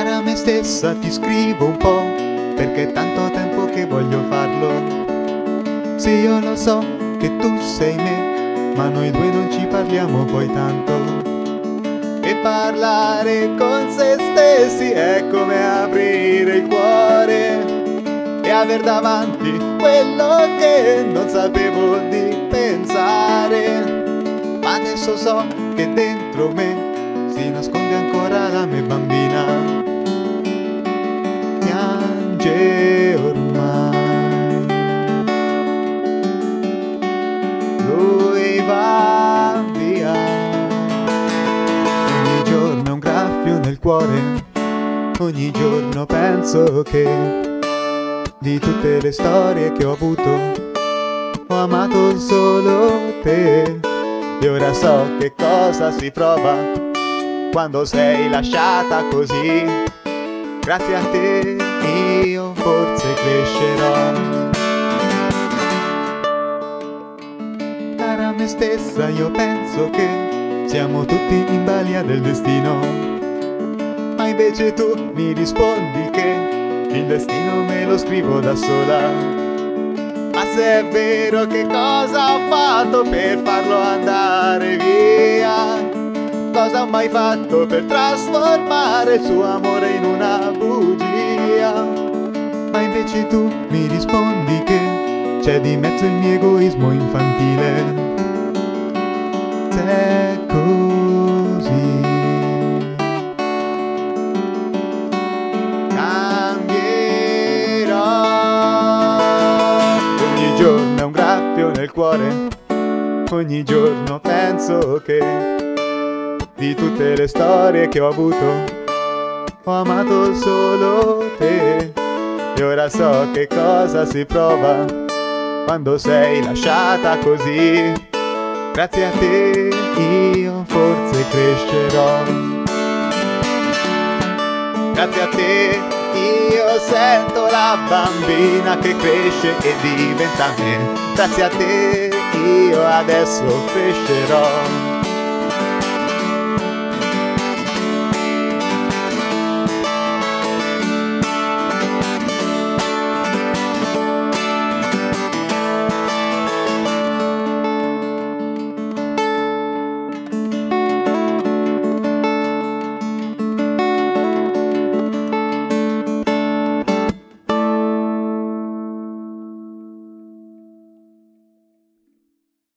Cara me stessa ti scrivo un po', perché è tanto tempo che voglio farlo. Sì, io lo so che tu sei me, ma noi due non ci parliamo poi tanto. E parlare con se stessi è come aprire il cuore e aver davanti quello che non sapevo di pensare. Ma adesso so che dentro me si nasconde ancora la mia bambina. Piange ormai, lui va via. Ogni giorno è un graffio nel cuore, ogni giorno penso che di tutte le storie che ho avuto ho amato solo te. E ora so che cosa si prova quando sei lasciata così. Grazie a te io forse crescerò. Cara me stessa, io penso che siamo tutti in balia del destino, ma invece tu mi rispondi che il destino me lo scrivo da sola. Ma se è vero, che cosa ho fatto per farlo andare via? Cosa ho mai fatto per trasformare il suo amore in una bugia? Ma invece tu mi rispondi che c'è di mezzo il mio egoismo infantile. Se è così, cambierò. Ogni giorno è un graffio nel cuore, ogni giorno penso che di tutte le storie che ho avuto ho amato solo te. E ora so che cosa si prova quando sei lasciata così. Grazie a te io forse crescerò. Grazie a te io sento la bambina che cresce e diventa me. Grazie a te io adesso crescerò.